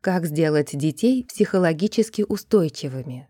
Как сделать детей психологически устойчивыми?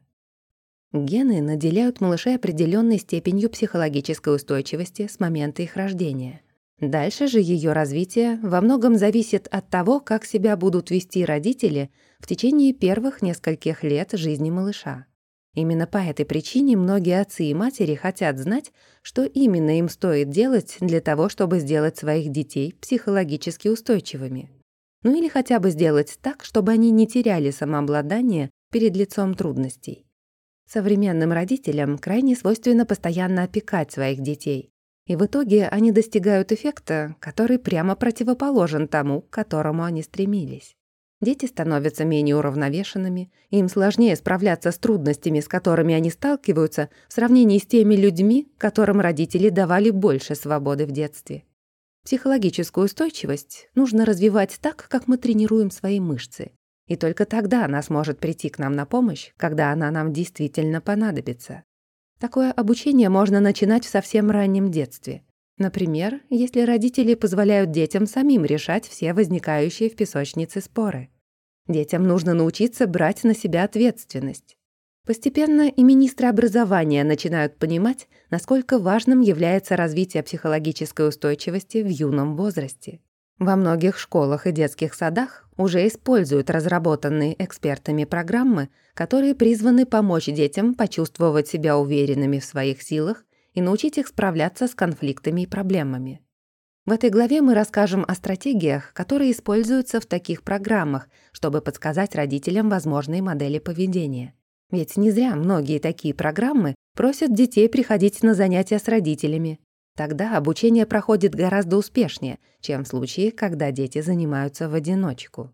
Гены наделяют малышей определенной степенью психологической устойчивости с момента их рождения. Дальше же ее развитие во многом зависит от того, как себя будут вести родители в течение первых нескольких лет жизни малыша. Именно по этой причине многие отцы и матери хотят знать, что именно им стоит делать для того, чтобы сделать своих детей психологически устойчивыми. Ну или хотя бы сделать так, чтобы они не теряли самообладание перед лицом трудностей. Современным родителям крайне свойственно постоянно опекать своих детей. И в итоге они достигают эффекта, который прямо противоположен тому, к которому они стремились. Дети становятся менее уравновешенными, им сложнее справляться с трудностями, с которыми они сталкиваются, в сравнении с теми людьми, которым родители давали больше свободы в детстве. Психологическую устойчивость нужно развивать так, как мы тренируем свои мышцы. И только тогда она сможет прийти к нам на помощь, когда она нам действительно понадобится. Такое обучение можно начинать в совсем раннем детстве. Например, если родители позволяют детям самим решать все возникающие в песочнице споры. Детям нужно научиться брать на себя ответственность. Постепенно и министры образования начинают понимать, насколько важным является развитие психологической устойчивости в юном возрасте. Во многих школах и детских садах уже используют разработанные экспертами программы, которые призваны помочь детям почувствовать себя уверенными в своих силах и научить их справляться с конфликтами и проблемами. В этой главе мы расскажем о стратегиях, которые используются в таких программах, чтобы подсказать родителям возможные модели поведения. Ведь не зря многие такие программы просят детей приходить на занятия с родителями. Тогда обучение проходит гораздо успешнее, чем в случае, когда дети занимаются в одиночку.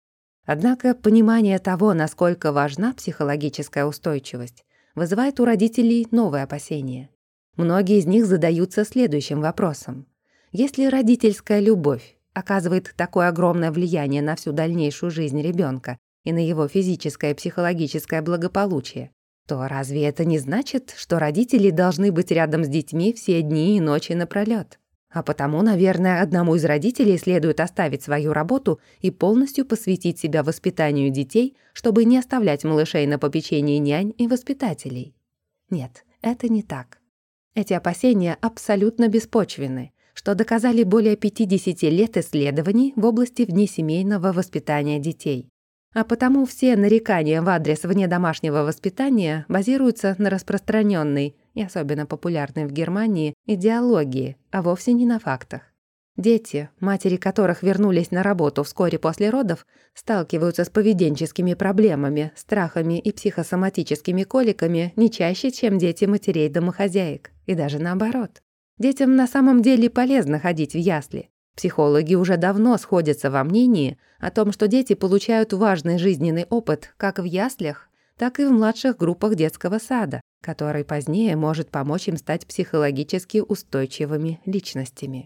Однако понимание того, насколько важна психологическая устойчивость, вызывает у родителей новые опасения. Многие из них задаются следующим вопросом. Если родительская любовь оказывает такое огромное влияние на всю дальнейшую жизнь ребенка и на его физическое и психологическое благополучие, то разве это не значит, что родители должны быть рядом с детьми все дни и ночи напролёт? А потому, наверное, одному из родителей следует оставить свою работу и полностью посвятить себя воспитанию детей, чтобы не оставлять малышей на попечении нянь и воспитателей. Нет, это не так. Эти опасения абсолютно беспочвенны, что доказали более 50 лет исследований в области внесемейного воспитания детей. А потому все нарекания в адрес внедомашнего воспитания базируются на распространенной и особенно популярной в Германии идеологии, а вовсе не на фактах. Дети, матери которых вернулись на работу вскоре после родов, сталкиваются с поведенческими проблемами, страхами и психосоматическими коликами не чаще, чем дети матерей-домохозяек, и даже наоборот. Детям на самом деле полезно ходить в ясли. Психологи уже давно сходятся во мнении о том, что дети получают важный жизненный опыт как в яслях, так и в младших группах детского сада, который позднее может помочь им стать психологически устойчивыми личностями.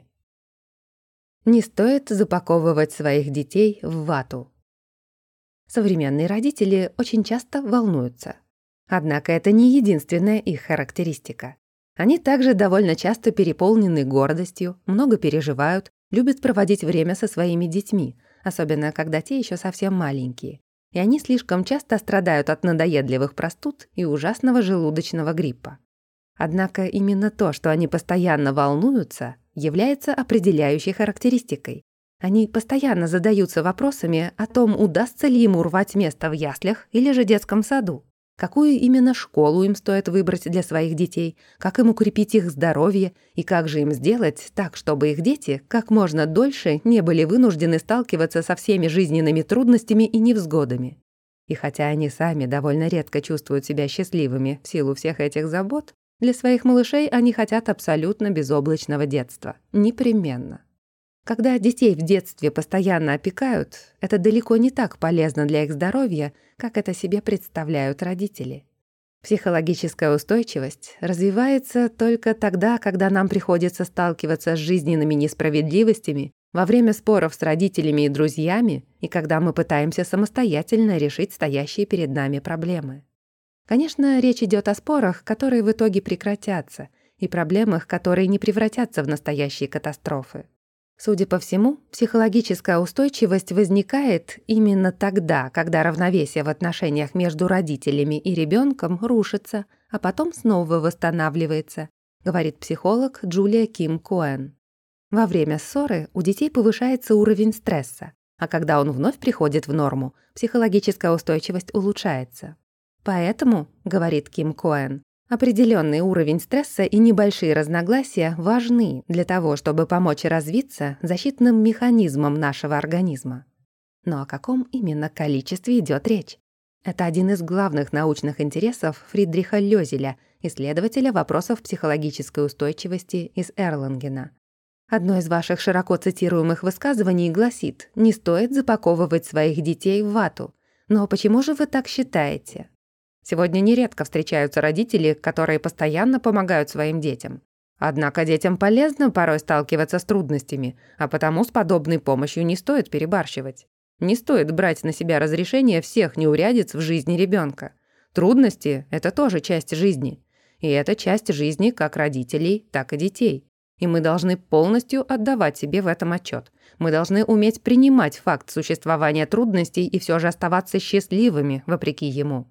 Не стоит запаковывать своих детей в вату. Современные родители очень часто волнуются. Однако это не единственная их характеристика. Они также довольно часто переполнены гордостью, много переживают, любят проводить время со своими детьми, особенно когда те еще совсем маленькие. И они слишком часто страдают от надоедливых простуд и ужасного желудочного гриппа. Однако именно то, что они постоянно волнуются, является определяющей характеристикой. Они постоянно задаются вопросами о том, удастся ли им урвать место в яслях или же детском саду. Какую именно школу им стоит выбрать для своих детей, как им укрепить их здоровье и как же им сделать так, чтобы их дети как можно дольше не были вынуждены сталкиваться со всеми жизненными трудностями и невзгодами. И хотя они сами довольно редко чувствуют себя счастливыми в силу всех этих забот, для своих малышей они хотят абсолютно безоблачного детства. Непременно. Когда детей в детстве постоянно опекают, это далеко не так полезно для их здоровья, как это себе представляют родители. Психологическая устойчивость развивается только тогда, когда нам приходится сталкиваться с жизненными несправедливостями, во время споров с родителями и друзьями, и когда мы пытаемся самостоятельно решить стоящие перед нами проблемы. Конечно, речь идет о спорах, которые в итоге прекратятся, и проблемах, которые не превратятся в настоящие катастрофы. Судя по всему, психологическая устойчивость возникает именно тогда, когда равновесие в отношениях между родителями и ребенком рушится, а потом снова восстанавливается, говорит психолог Джулия Ким Коэн. Во время ссоры у детей повышается уровень стресса, а когда он вновь приходит в норму, психологическая устойчивость улучшается. Поэтому, говорит Ким Коэн, определенный уровень стресса и небольшие разногласия важны для того, чтобы помочь развиться защитным механизмам нашего организма. Но о каком именно количестве идет речь? Это один из главных научных интересов Фридриха Лёзеля, исследователя вопросов психологической устойчивости из Эрлангена. Одно из ваших широко цитируемых высказываний гласит: «Не стоит запаковывать своих детей в вату». Но почему же вы так считаете? Сегодня нередко встречаются родители, которые постоянно помогают своим детям. Однако детям полезно порой сталкиваться с трудностями, а потому с подобной помощью не стоит перебарщивать. Не стоит брать на себя разрешение всех неурядиц в жизни ребенка. Трудности – это тоже часть жизни. И это часть жизни как родителей, так и детей. И мы должны полностью отдавать себе в этом отчет. Мы должны уметь принимать факт существования трудностей и все же оставаться счастливыми, вопреки ему.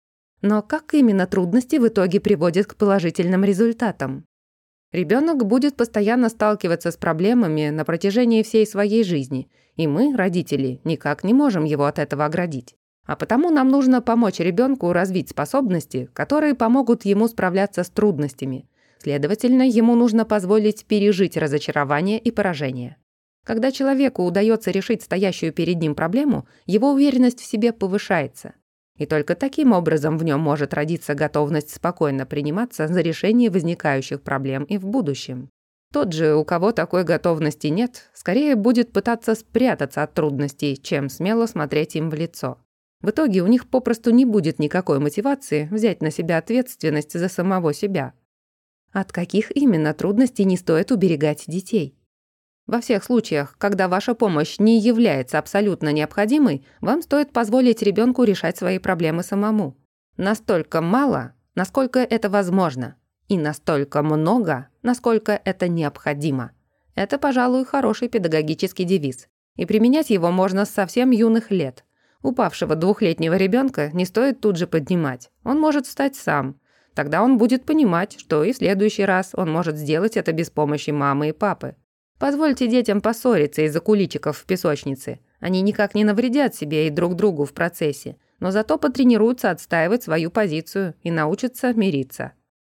Но как именно трудности в итоге приводят к положительным результатам? Ребенок будет постоянно сталкиваться с проблемами на протяжении всей своей жизни, и мы, родители, никак не можем его от этого оградить. А потому нам нужно помочь ребенку развить способности, которые помогут ему справляться с трудностями. Следовательно, ему нужно позволить пережить разочарование и поражение. Когда человеку удается решить стоящую перед ним проблему, его уверенность в себе повышается. И только таким образом в нем может родиться готовность спокойно приниматься за решение возникающих проблем и в будущем. Тот же, у кого такой готовности нет, скорее будет пытаться спрятаться от трудностей, чем смело смотреть им в лицо. В итоге у них попросту не будет никакой мотивации взять на себя ответственность за самого себя. От каких именно трудностей не стоит уберегать детей? Во всех случаях, когда ваша помощь не является абсолютно необходимой, вам стоит позволить ребенку решать свои проблемы самому. Настолько мало, насколько это возможно, и настолько много, насколько это необходимо. Это, пожалуй, хороший педагогический девиз. И применять его можно с совсем юных лет. Упавшего 2-летнего ребенка не стоит тут же поднимать. Он может встать сам. Тогда он будет понимать, что и в следующий раз он может сделать это без помощи мамы и папы. Позвольте детям поссориться из-за куличиков в песочнице. Они никак не навредят себе и друг другу в процессе, но зато потренируются отстаивать свою позицию и научатся мириться.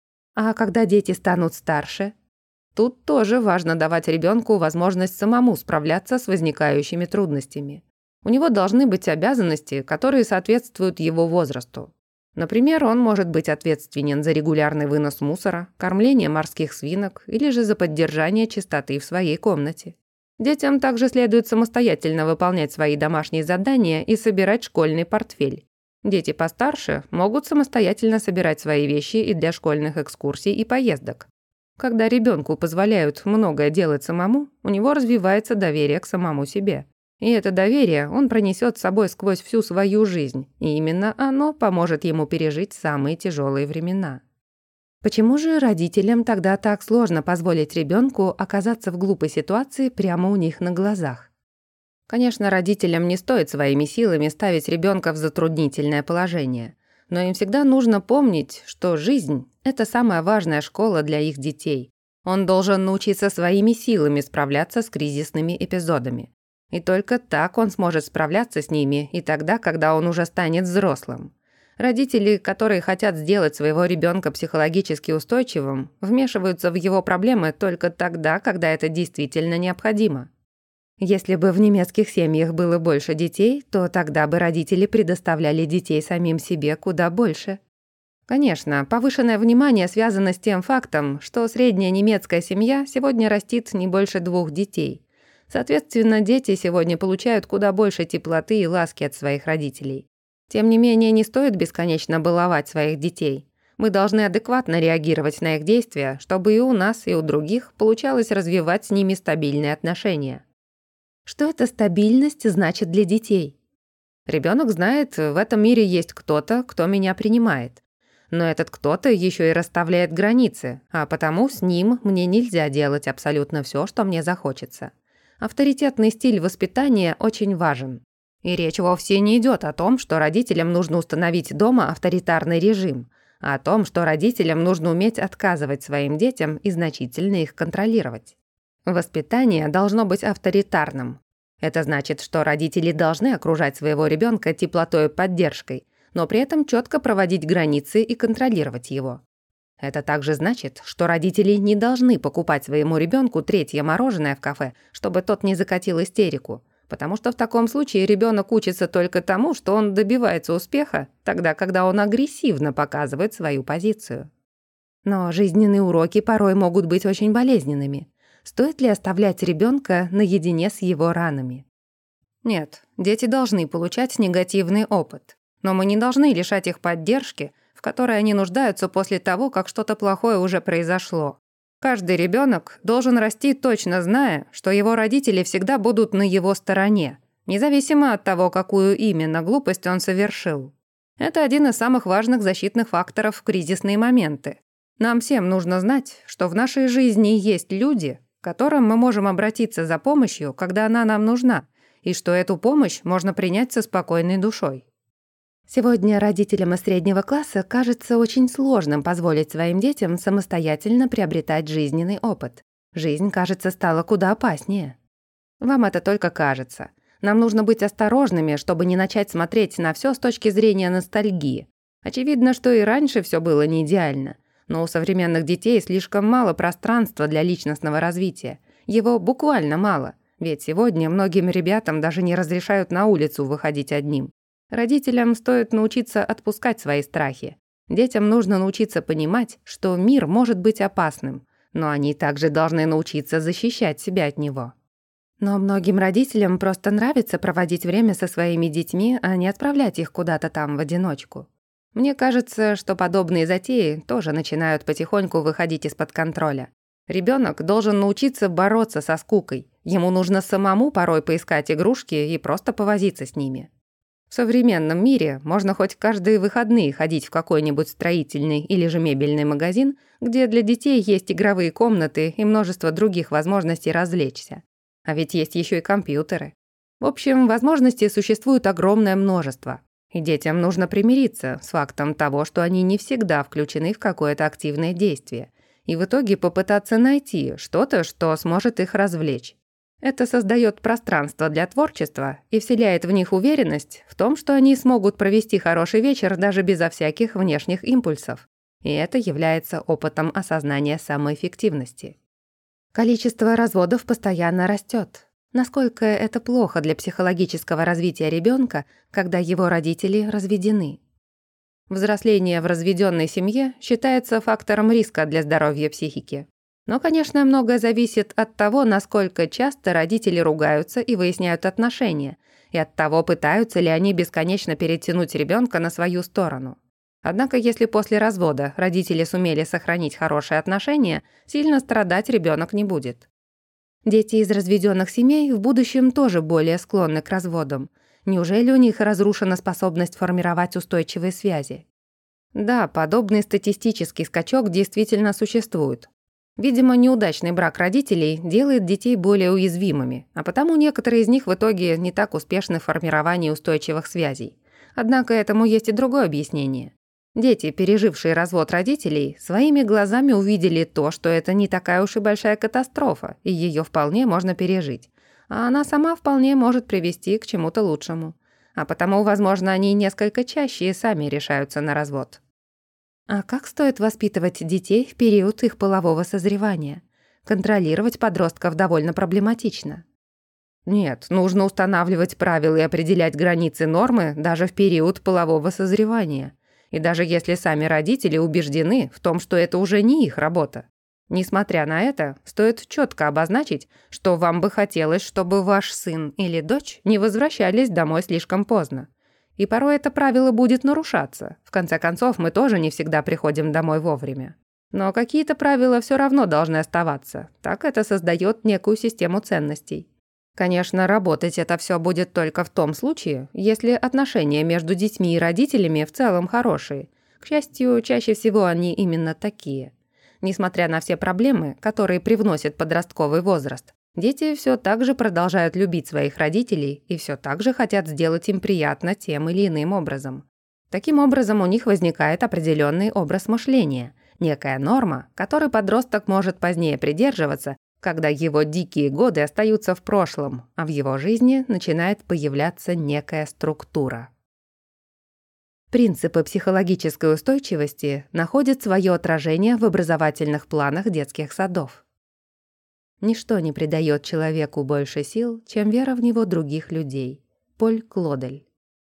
А когда дети станут старше? Тут тоже важно давать ребенку возможность самому справляться с возникающими трудностями. У него должны быть обязанности, которые соответствуют его возрасту. Например, он может быть ответственен за регулярный вынос мусора, кормление морских свинок или же за поддержание чистоты в своей комнате. Детям также следует самостоятельно выполнять свои домашние задания и собирать школьный портфель. Дети постарше могут самостоятельно собирать свои вещи и для школьных экскурсий и поездок. Когда ребенку позволяют многое делать самому, у него развивается доверие к самому себе. И это доверие он пронесет с собой сквозь всю свою жизнь, и именно оно поможет ему пережить самые тяжелые времена. Почему же родителям тогда так сложно позволить ребенку оказаться в глупой ситуации прямо у них на глазах? Конечно, родителям не стоит своими силами ставить ребенка в затруднительное положение, но им всегда нужно помнить, что жизнь – это самая важная школа для их детей. Он должен научиться своими силами справляться с кризисными эпизодами. И только так он сможет справляться с ними и тогда, когда он уже станет взрослым. Родители, которые хотят сделать своего ребенка психологически устойчивым, вмешиваются в его проблемы только тогда, когда это действительно необходимо. Если бы в немецких семьях было больше детей, то тогда бы родители предоставляли детей самим себе куда больше. Конечно, повышенное внимание связано с тем фактом, что средняя немецкая семья сегодня растит не больше 2 детей. Соответственно, дети сегодня получают куда больше теплоты и ласки от своих родителей. Тем не менее, не стоит бесконечно баловать своих детей. Мы должны адекватно реагировать на их действия, чтобы и у нас, и у других получалось развивать с ними стабильные отношения. Что эта стабильность значит для детей? Ребенок знает, в этом мире есть кто-то, кто меня принимает. Но этот кто-то еще и расставляет границы, а потому с ним мне нельзя делать абсолютно все, что мне захочется. Авторитетный стиль воспитания очень важен. И речь вовсе не идет о том, что родителям нужно установить дома авторитарный режим, а о том, что родителям нужно уметь отказывать своим детям и значительно их контролировать. Воспитание должно быть авторитарным. Это значит, что родители должны окружать своего ребенка теплотой и поддержкой, но при этом четко проводить границы и контролировать его. Это также значит, что родители не должны покупать своему ребенку третье мороженое в кафе, чтобы тот не закатил истерику, потому что в таком случае ребенок учится только тому, что он добивается успеха, тогда, когда он агрессивно показывает свою позицию. Но жизненные уроки порой могут быть очень болезненными. Стоит ли оставлять ребенка наедине с его ранами? Нет, дети должны получать негативный опыт, но мы не должны лишать их поддержки, в которой они нуждаются после того, как что-то плохое уже произошло. Каждый ребенок должен расти, точно зная, что его родители всегда будут на его стороне, независимо от того, какую именно глупость он совершил. Это один из самых важных защитных факторов в кризисные моменты. Нам всем нужно знать, что в нашей жизни есть люди, к которым мы можем обратиться за помощью, когда она нам нужна, и что эту помощь можно принять со спокойной душой. Сегодня родителям из среднего класса кажется очень сложным позволить своим детям самостоятельно приобретать жизненный опыт. Жизнь, кажется, стала куда опаснее. Вам это только кажется. Нам нужно быть осторожными, чтобы не начать смотреть на все с точки зрения ностальгии. Очевидно, что и раньше все было не идеально, но у современных детей слишком мало пространства для личностного развития. Его буквально мало, ведь сегодня многим ребятам даже не разрешают на улицу выходить одним. Родителям стоит научиться отпускать свои страхи. Детям нужно научиться понимать, что мир может быть опасным, но они также должны научиться защищать себя от него. Но многим родителям просто нравится проводить время со своими детьми, а не отправлять их куда-то там в одиночку. Мне кажется, что подобные затеи тоже начинают потихоньку выходить из-под контроля. Ребенок должен научиться бороться со скукой. Ему нужно самому порой поискать игрушки и просто повозиться с ними. В современном мире можно хоть каждые выходные ходить в какой-нибудь строительный или же мебельный магазин, где для детей есть игровые комнаты и множество других возможностей развлечься. А ведь есть еще и компьютеры. В общем, возможностей существует огромное множество. И детям нужно примириться с фактом того, что они не всегда включены в какое-то активное действие, и в итоге попытаться найти что-то, что сможет их развлечь. Это создает пространство для творчества и вселяет в них уверенность в том, что они смогут провести хороший вечер даже безо всяких внешних импульсов. И это является опытом осознания самоэффективности. Количество разводов постоянно растет. Насколько это плохо для психологического развития ребенка, когда его родители разведены? Взросление в разведенной семье считается фактором риска для здоровья психики. Но, конечно, многое зависит от того, насколько часто родители ругаются и выясняют отношения, и от того, пытаются ли они бесконечно перетянуть ребенка на свою сторону. Однако, если после развода родители сумели сохранить хорошие отношения, сильно страдать ребенок не будет. Дети из разведенных семей в будущем тоже более склонны к разводам. Неужели у них разрушена способность формировать устойчивые связи? Да, подобный статистический скачок действительно существует. Видимо, неудачный брак родителей делает детей более уязвимыми, а потому некоторые из них в итоге не так успешны в формировании устойчивых связей. Однако этому есть и другое объяснение. Дети, пережившие развод родителей, своими глазами увидели то, что это не такая уж и большая катастрофа, и ее вполне можно пережить. А она сама вполне может привести к чему-то лучшему. А потому, возможно, они несколько чаще и сами решаются на развод. А как стоит воспитывать детей в период их полового созревания? Контролировать подростков довольно проблематично. Нет, нужно устанавливать правила и определять границы нормы даже в период полового созревания. И даже если сами родители убеждены в том, что это уже не их работа. Несмотря на это, стоит четко обозначить, что вам бы хотелось, чтобы ваш сын или дочь не возвращались домой слишком поздно. И порой это правило будет нарушаться. В конце концов, мы тоже не всегда приходим домой вовремя. Но какие-то правила все равно должны оставаться. Так это создает некую систему ценностей. Конечно, работать это все будет только в том случае, если отношения между детьми и родителями в целом хорошие. К счастью, чаще всего они именно такие. Несмотря на все проблемы, которые привносит подростковый возраст, Дети все так же продолжают любить своих родителей и все так же хотят сделать им приятно тем или иным образом. Таким образом, у них возникает определенный образ мышления, некая норма, которой подросток может позднее придерживаться, когда его дикие годы остаются в прошлом, а в его жизни начинает появляться некая структура. Принципы психологической устойчивости находят свое отражение в образовательных планах детских садов. Ничто не придает человеку больше сил, чем вера в него других людей. Поль Клодель.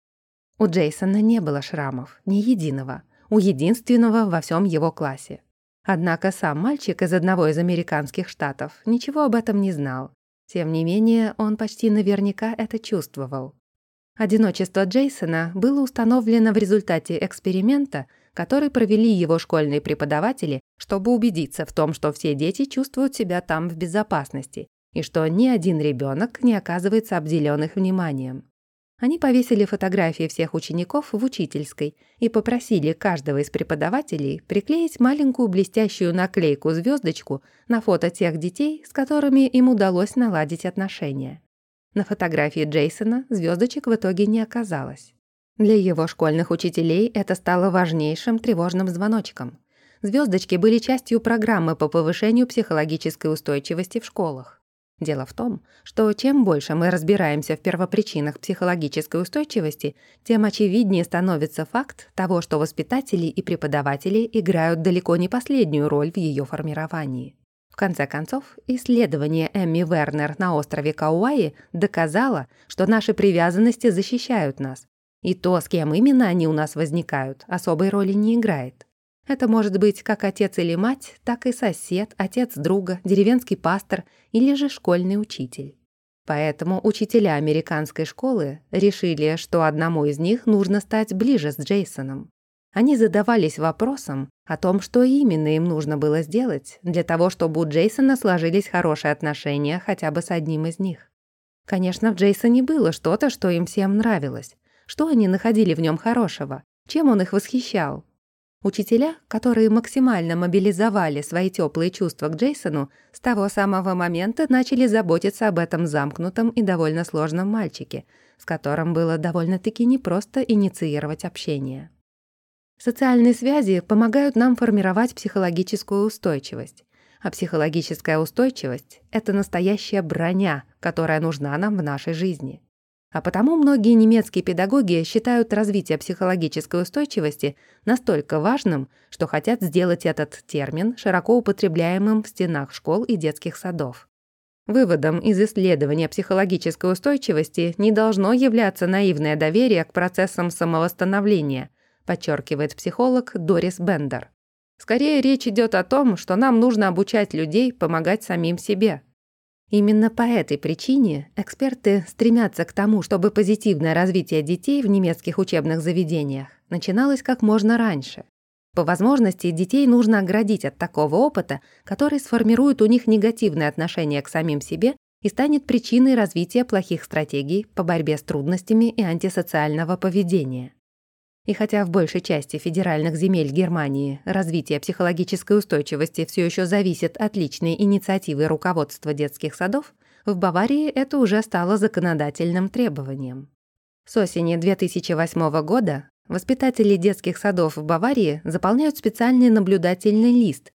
У Джейсона не было шрамов, ни единого, у единственного во всем его классе. Однако сам мальчик из одного из американских штатов ничего об этом не знал. Тем не менее, он почти наверняка это чувствовал. Одиночество Джейсона было установлено в результате эксперимента, который провели его школьные преподаватели, чтобы убедиться в том, что все дети чувствуют себя там в безопасности и что ни один ребенок не оказывается обделён их вниманием. Они повесили фотографии всех учеников в учительской и попросили каждого из преподавателей приклеить маленькую блестящую наклейку-звёздочку на фото тех детей, с которыми им удалось наладить отношения. На фотографии Джейсона звёздочек в итоге не оказалось. Для его школьных учителей это стало важнейшим тревожным звоночком. Звёздочки были частью программы по повышению психологической устойчивости в школах. Дело в том, что чем больше мы разбираемся в первопричинах психологической устойчивости, тем очевиднее становится факт того, что воспитатели и преподаватели играют далеко не последнюю роль в ее формировании. В конце концов, исследование Эмми Вернер на острове Кауаи доказало, что наши привязанности защищают нас, и то, с кем именно они у нас возникают, особой роли не играет. Это может быть как отец или мать, так и сосед, отец друга, деревенский пастор или же школьный учитель. Поэтому учителя американской школы решили, что одному из них нужно стать ближе с Джейсоном. Они задавались вопросом о том, что именно им нужно было сделать для того, чтобы у Джейсона сложились хорошие отношения хотя бы с одним из них. Конечно, в Джейсоне было что-то, что им всем нравилось. Что они находили в нем хорошего? Чем он их восхищал? Учителя, которые максимально мобилизовали свои теплые чувства к Джейсону, с того самого момента начали заботиться об этом замкнутом и довольно сложном мальчике, с которым было довольно-таки непросто инициировать общение. Социальные связи помогают нам формировать психологическую устойчивость. А психологическая устойчивость – это настоящая броня, которая нужна нам в нашей жизни. А потому многие немецкие педагоги считают развитие психологической устойчивости настолько важным, что хотят сделать этот термин широко употребляемым в стенах школ и детских садов. Выводом из исследования психологической устойчивости не должно являться наивное доверие к процессам самовосстановления, подчеркивает психолог Дорис Бендер. Скорее, речь идет о том, что нам нужно обучать людей помогать самим себе. Именно по этой причине эксперты стремятся к тому, чтобы позитивное развитие детей в немецких учебных заведениях начиналось как можно раньше. По возможности детей нужно оградить от такого опыта, который сформирует у них негативное отношение к самим себе и станет причиной развития плохих стратегий по борьбе с трудностями и антисоциального поведения. И хотя в большей части федеральных земель Германии развитие психологической устойчивости все еще зависит от личной инициативы руководства детских садов, в Баварии это уже стало законодательным требованием. С осени 2008 года воспитатели детских садов в Баварии заполняют специальный наблюдательный лист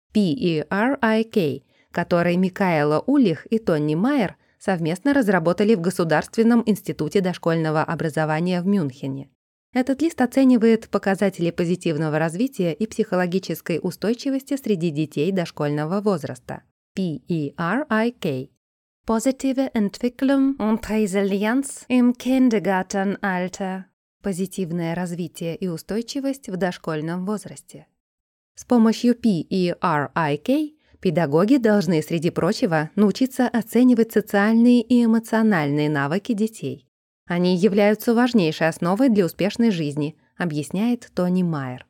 PERIK, который Микаэла Улих и Тонни Майер совместно разработали в Государственном институте дошкольного образования в Мюнхене. Этот лист оценивает показатели позитивного развития и психологической устойчивости среди детей дошкольного возраста. PERIK. Positive Entwicklung und Resilienz im Kindergartenalter. Позитивное развитие и устойчивость в дошкольном возрасте. С помощью PERIK педагоги должны, среди прочего, научиться оценивать социальные и эмоциональные навыки детей. Они являются важнейшей основой для успешной жизни, объясняет Тони Майер.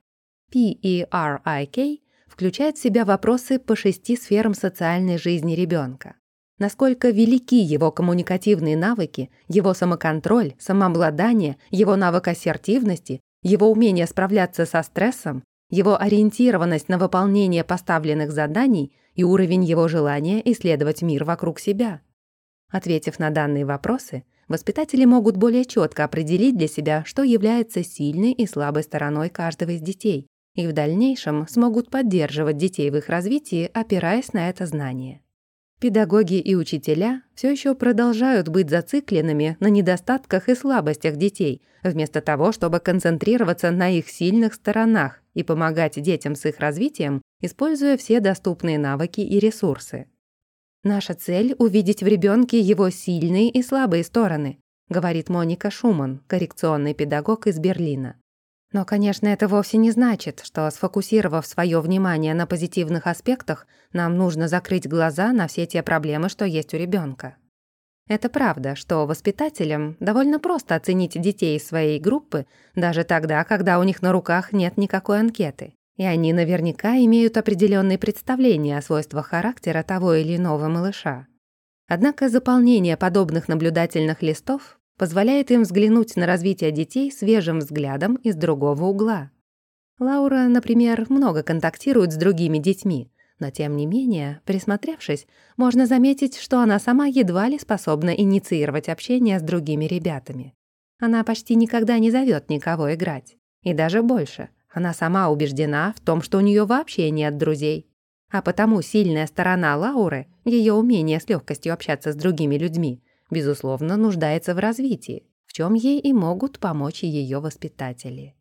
PERIK включает в себя вопросы по 6 сферам социальной жизни ребенка. Насколько велики его коммуникативные навыки, его самоконтроль, самообладание, его навык ассертивности, его умение справляться со стрессом, его ориентированность на выполнение поставленных заданий и уровень его желания исследовать мир вокруг себя. Ответив на данные вопросы, воспитатели могут более четко определить для себя, что является сильной и слабой стороной каждого из детей, и в дальнейшем смогут поддерживать детей в их развитии, опираясь на это знание. Педагоги и учителя все еще продолжают быть зацикленными на недостатках и слабостях детей, вместо того, чтобы концентрироваться на их сильных сторонах и помогать детям с их развитием, используя все доступные навыки и ресурсы. «Наша цель — увидеть в ребенке его сильные и слабые стороны», говорит Моника Шуман, коррекционный педагог из Берлина. Но, конечно, это вовсе не значит, что, сфокусировав свое внимание на позитивных аспектах, нам нужно закрыть глаза на все те проблемы, что есть у ребенка. Это правда, что воспитателям довольно просто оценить детей из своей группы даже тогда, когда у них на руках нет никакой анкеты, и они наверняка имеют определенные представления о свойствах характера того или иного малыша. Однако заполнение подобных наблюдательных листов позволяет им взглянуть на развитие детей свежим взглядом из другого угла. Лаура, например, много контактирует с другими детьми, но тем не менее, присмотревшись, можно заметить, что она сама едва ли способна инициировать общение с другими ребятами. Она почти никогда не зовет никого играть. И даже больше, она сама убеждена в том, что у нее вообще нет друзей. А потому сильная сторона Лауры, ее умение с легкостью общаться с другими людьми, безусловно, нуждается в развитии, в чем ей и могут помочь ее воспитатели.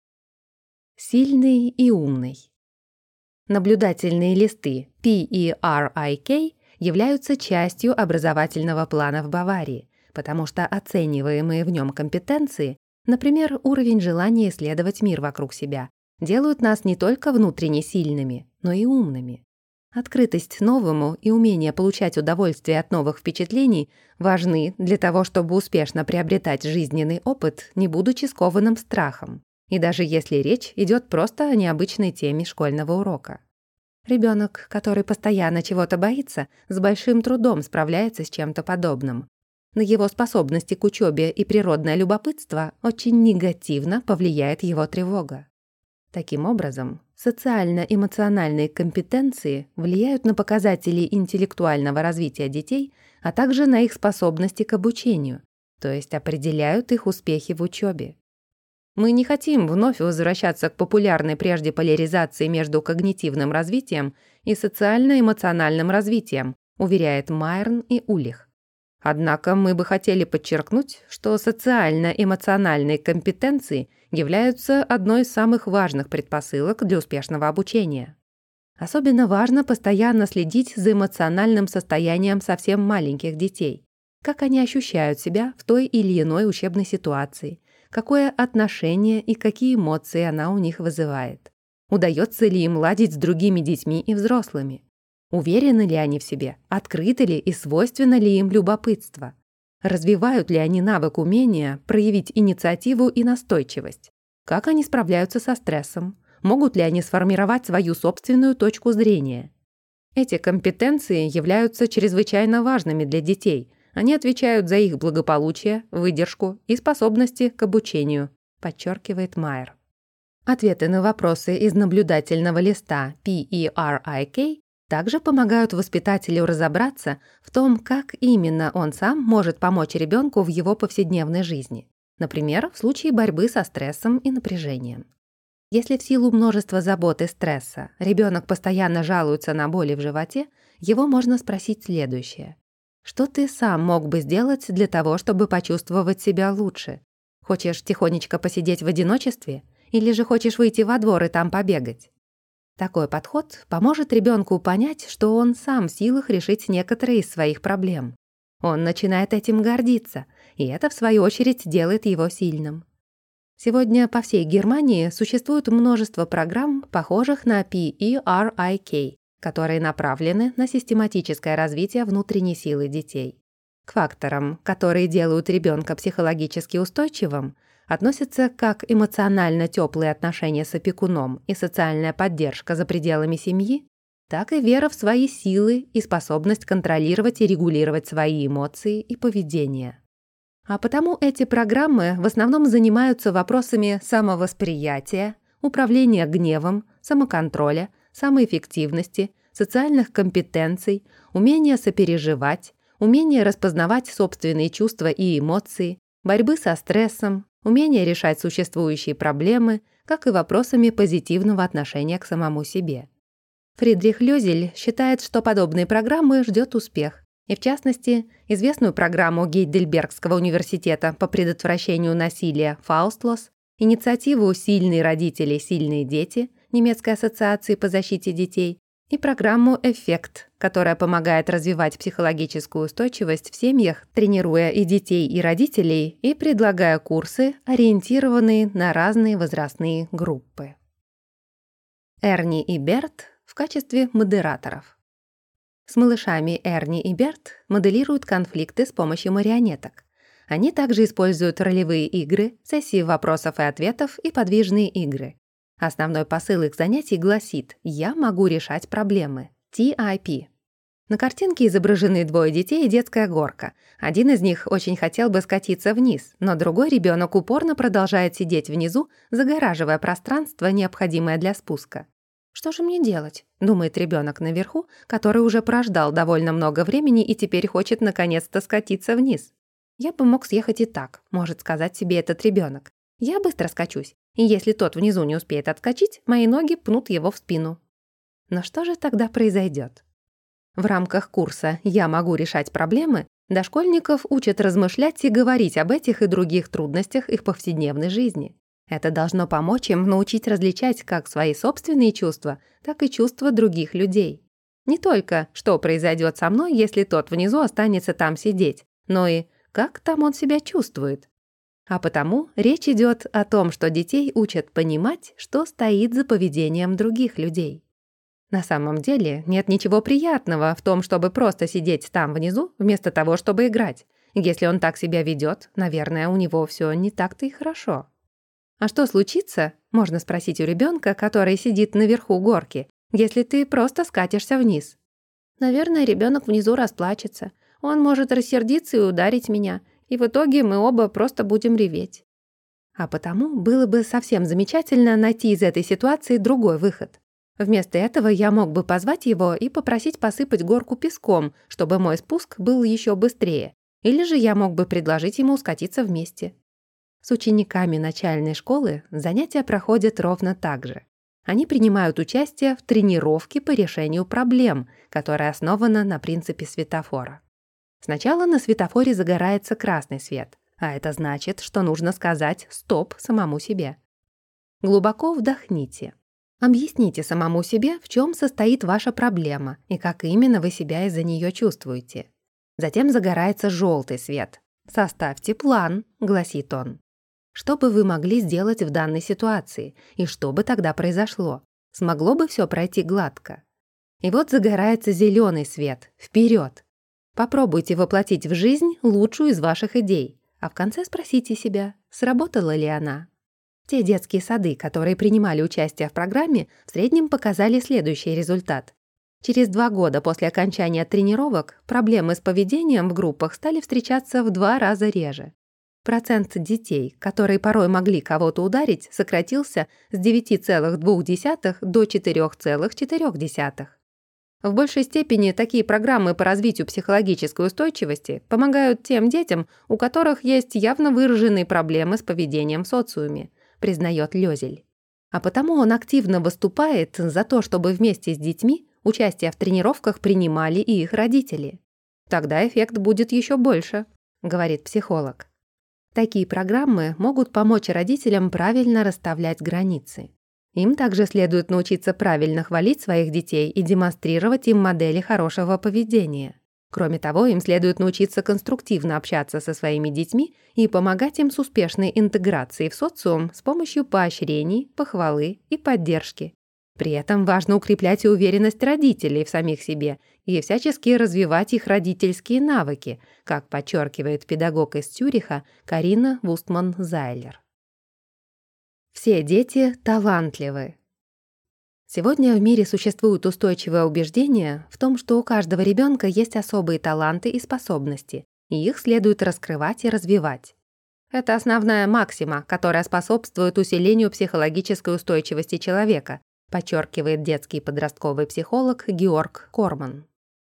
Сильный и умный. Наблюдательные листы PERIK являются частью образовательного плана в Баварии, потому что оцениваемые в нем компетенции, например, уровень желания исследовать мир вокруг себя, делают нас не только внутренне сильными, но и умными. Открытость новому и умение получать удовольствие от новых впечатлений важны для того, чтобы успешно приобретать жизненный опыт, не будучи скованным страхом, и даже если речь идет просто о необычной теме школьного урока. Ребенок, который постоянно чего-то боится, с большим трудом справляется с чем-то подобным. На его способности к учебе и природное любопытство очень негативно повлияет его тревога. Таким образом, социально-эмоциональные компетенции влияют на показатели интеллектуального развития детей, а также на их способности к обучению, то есть определяют их успехи в учебе. Мы не хотим вновь возвращаться к популярной прежде поляризации между когнитивным развитием и социально-эмоциональным развитием, уверяет Майерн и Улих. Однако мы бы хотели подчеркнуть, что социально-эмоциональные компетенции являются одной из самых важных предпосылок для успешного обучения. Особенно важно постоянно следить за эмоциональным состоянием совсем маленьких детей, как они ощущают себя в той или иной учебной ситуации, какое отношение и какие эмоции она у них вызывает. Удается ли им ладить с другими детьми и взрослыми? Уверены ли они в себе, открыты ли и свойственно ли им любопытство? Развивают ли они навык умения проявить инициативу и настойчивость? Как они справляются со стрессом? Могут ли они сформировать свою собственную точку зрения? Эти компетенции являются чрезвычайно важными для детей. Они отвечают за их благополучие, выдержку и способности к обучению, подчеркивает Майер. Ответы на вопросы из наблюдательного листа PERIK также помогают воспитателю разобраться в том, как именно он сам может помочь ребенку в его повседневной жизни, например, в случае борьбы со стрессом и напряжением. Если в силу множества забот и стресса ребенок постоянно жалуется на боли в животе, его можно спросить следующее. Что ты сам мог бы сделать для того, чтобы почувствовать себя лучше? Хочешь тихонечко посидеть в одиночестве? Или же хочешь выйти во двор и там побегать? Такой подход поможет ребенку понять, что он сам в силах решить некоторые из своих проблем. Он начинает этим гордиться, и это, в свою очередь, делает его сильным. Сегодня по всей Германии существует множество программ, похожих на PERIK, которые направлены на систематическое развитие внутренней силы детей. К факторам, которые делают ребенка психологически устойчивым, относятся как эмоционально теплые отношения с опекуном и социальная поддержка за пределами семьи, так и вера в свои силы и способность контролировать и регулировать свои эмоции и поведение. А потому эти программы в основном занимаются вопросами самовосприятия, управления гневом, самоконтроля, самоэффективности, социальных компетенций, умения сопереживать, умение распознавать собственные чувства и эмоции, борьбы со стрессом, умение решать существующие проблемы, как и вопросами позитивного отношения к самому себе. Фридрих Лёзель считает, что подобные программы ждет успех, и в частности, известную программу Гейдельбергского университета по предотвращению насилия «Фаустлос», инициативу «Сильные родители, сильные дети» Немецкой ассоциации по защите детей и программу «Эффект», которая помогает развивать психологическую устойчивость в семьях, тренируя и детей, и родителей, и предлагая курсы, ориентированные на разные возрастные группы. Эрни и Берт в качестве модераторов. С малышами Эрни и Берт моделируют конфликты с помощью марионеток. Они также используют ролевые игры, сессии вопросов и ответов и подвижные игры. Основной посыл их занятий гласит «Я могу решать проблемы» – TIP. На картинке изображены двое детей и детская горка. Один из них очень хотел бы скатиться вниз, но другой ребенок упорно продолжает сидеть внизу, загораживая пространство, необходимое для спуска. «Что же мне делать?» – думает ребенок наверху, который уже прождал довольно много времени и теперь хочет наконец-то скатиться вниз. «Я бы мог съехать и так», – может сказать себе этот ребенок. «Я быстро скачусь, и если тот внизу не успеет отскочить, мои ноги пнут его в спину». Но что же тогда произойдет? В рамках курса «Я могу решать проблемы» дошкольников учат размышлять и говорить об этих и других трудностях их повседневной жизни. Это должно помочь им научить различать как свои собственные чувства, так и чувства других людей. Не только, что произойдет со мной, если тот внизу останется там сидеть, но и как там он себя чувствует. А потому речь идет о том, что детей учат понимать, что стоит за поведением других людей. На самом деле нет ничего приятного в том, чтобы просто сидеть там внизу, вместо того, чтобы играть. Если он так себя ведет, наверное, у него все не так-то и хорошо. А что случится, можно спросить у ребенка, который сидит наверху горки, если ты просто скатишься вниз? Наверное, ребенок внизу расплачется. Он может рассердиться и ударить меня, и в итоге мы оба просто будем реветь. А потому было бы совсем замечательно найти из этой ситуации другой выход. Вместо этого я мог бы позвать его и попросить посыпать горку песком, чтобы мой спуск был еще быстрее. Или же я мог бы предложить ему скатиться вместе. С учениками начальной школы занятия проходят ровно так же. Они принимают участие в тренировке по решению проблем, которая основана на принципе светофора. Сначала на светофоре загорается красный свет, а это значит, что нужно сказать «стоп» самому себе. Глубоко вдохните. Объясните самому себе, в чем состоит ваша проблема и как именно вы себя из-за нее чувствуете. Затем загорается желтый свет. «Составьте план», — гласит он. Что бы вы могли сделать в данной ситуации, и что бы тогда произошло? Смогло бы все пройти гладко? И вот загорается зеленый свет. Вперед! Попробуйте воплотить в жизнь лучшую из ваших идей, а в конце спросите себя, сработала ли она. Те детские сады, которые принимали участие в программе, в среднем показали следующий результат. Через 2 года после окончания тренировок проблемы с поведением в группах стали встречаться в 2 раза реже. Процент детей, которые порой могли кого-то ударить, сократился с 9,2 до 4,4. В большей степени такие программы по развитию психологической устойчивости помогают тем детям, у которых есть явно выраженные проблемы с поведением в социуме, признает Лёзель. А потому он активно выступает за то, чтобы вместе с детьми участие в тренировках принимали и их родители. Тогда эффект будет еще больше, говорит психолог. Такие программы могут помочь родителям правильно расставлять границы. Им также следует научиться правильно хвалить своих детей и демонстрировать им модели хорошего поведения. Кроме того, им следует научиться конструктивно общаться со своими детьми и помогать им с успешной интеграцией в социум с помощью поощрений, похвалы и поддержки. При этом важно укреплять и уверенность родителей в самих себе и всячески развивать их родительские навыки, как подчеркивает педагог из Цюриха Карина Вустман-Зайлер. Все дети талантливы. Сегодня в мире существует устойчивое убеждение в том, что у каждого ребенка есть особые таланты и способности, и их следует раскрывать и развивать. Это основная максима, которая способствует усилению психологической устойчивости человека, подчеркивает детский и подростковый психолог Георг Корман.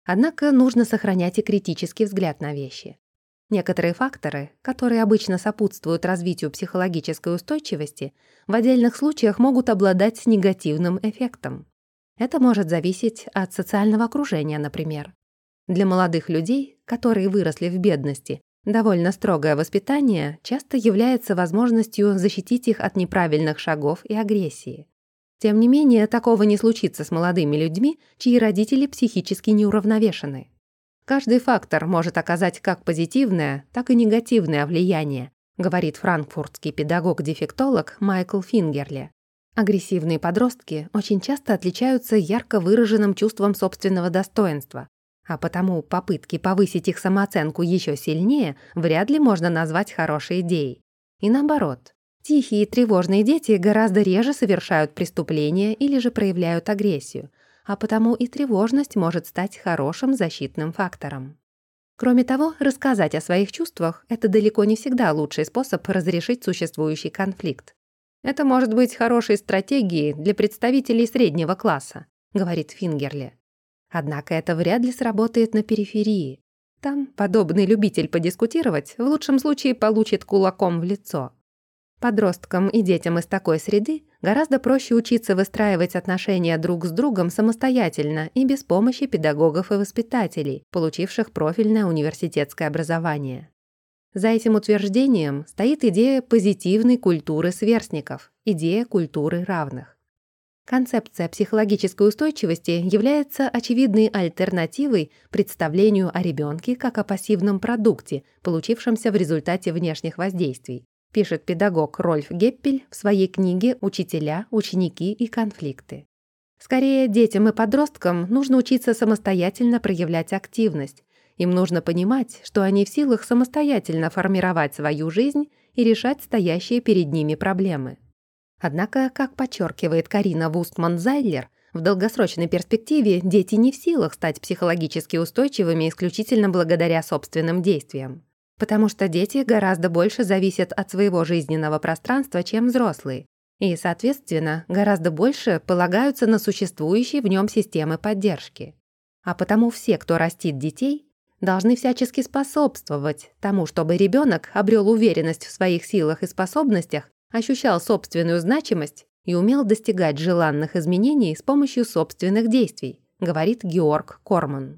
Однако нужно сохранять и критический взгляд на вещи. Некоторые факторы, которые обычно сопутствуют развитию психологической устойчивости, в отдельных случаях могут обладать негативным эффектом. Это может зависеть от социального окружения, например. Для молодых людей, которые выросли в бедности, довольно строгое воспитание часто является возможностью защитить их от неправильных шагов и агрессии. Тем не менее, такого не случится с молодыми людьми, чьи родители психически неуравновешены. Каждый фактор может оказать как позитивное, так и негативное влияние, говорит франкфуртский педагог-дефектолог Майкл Фингерли. Агрессивные подростки очень часто отличаются ярко выраженным чувством собственного достоинства, а потому попытки повысить их самооценку еще сильнее вряд ли можно назвать хорошей идеей. И наоборот, тихие и тревожные дети гораздо реже совершают преступления или же проявляют агрессию, а потому и тревожность может стать хорошим защитным фактором. Кроме того, рассказать о своих чувствах — это далеко не всегда лучший способ разрешить существующий конфликт. Это может быть хорошей стратегией для представителей среднего класса, говорит Фингерли. Однако это вряд ли сработает на периферии. Там подобный любитель подискутировать в лучшем случае получит кулаком в лицо. Подросткам и детям из такой среды гораздо проще учиться выстраивать отношения друг с другом самостоятельно и без помощи педагогов и воспитателей, получивших профильное университетское образование. За этим утверждением стоит идея позитивной культуры сверстников, идея культуры равных. Концепция психологической устойчивости является очевидной альтернативой представлению о ребенке как о пассивном продукте, получившемся в результате внешних воздействий, пишет педагог Рольф Геппель в своей книге «Учителя, ученики и конфликты». Скорее, детям и подросткам нужно учиться самостоятельно проявлять активность. Им нужно понимать, что они в силах самостоятельно формировать свою жизнь и решать стоящие перед ними проблемы. Однако, как подчеркивает Карина Вустман-Зайлер, в долгосрочной перспективе дети не в силах стать психологически устойчивыми исключительно благодаря собственным действиям. Потому что дети гораздо больше зависят от своего жизненного пространства, чем взрослые, и, соответственно, гораздо больше полагаются на существующие в нем системы поддержки. А потому все, кто растит детей, должны всячески способствовать тому, чтобы ребенок обрел уверенность в своих силах и способностях, ощущал собственную значимость и умел достигать желанных изменений с помощью собственных действий, говорит Георг Корман.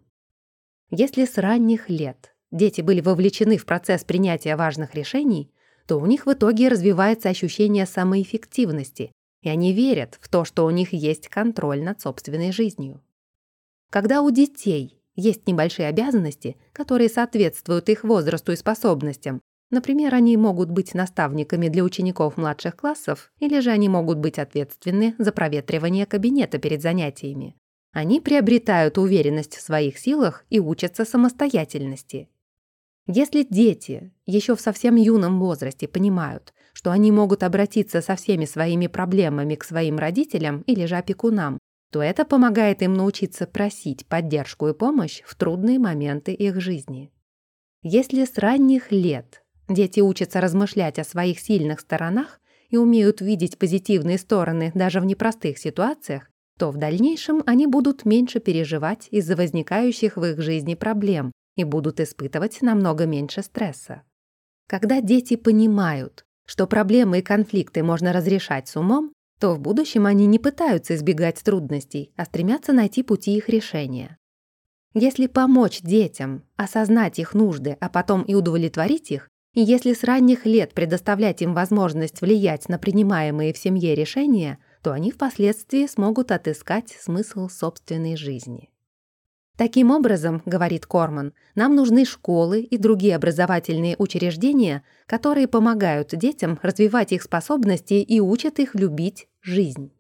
Если с ранних лет дети были вовлечены в процесс принятия важных решений, то у них в итоге развивается ощущение самоэффективности, и они верят в то, что у них есть контроль над собственной жизнью. Когда у детей есть небольшие обязанности, которые соответствуют их возрасту и способностям, например, они могут быть наставниками для учеников младших классов, или же они могут быть ответственны за проветривание кабинета перед занятиями, они приобретают уверенность в своих силах и учатся самостоятельности. Если дети еще в совсем юном возрасте понимают, что они могут обратиться со всеми своими проблемами к своим родителям или же опекунам, то это помогает им научиться просить поддержку и помощь в трудные моменты их жизни. Если с ранних лет дети учатся размышлять о своих сильных сторонах и умеют видеть позитивные стороны даже в непростых ситуациях, то в дальнейшем они будут меньше переживать из-за возникающих в их жизни проблем и будут испытывать намного меньше стресса. Когда дети понимают, что проблемы и конфликты можно разрешать с умом, то в будущем они не пытаются избегать трудностей, а стремятся найти пути их решения. Если помочь детям осознать их нужды, а потом и удовлетворить их, и если с ранних лет предоставлять им возможность влиять на принимаемые в семье решения, то они впоследствии смогут отыскать смысл собственной жизни. Таким образом, говорит Корман, нам нужны школы и другие образовательные учреждения, которые помогают детям развивать их способности и учат их любить жизнь.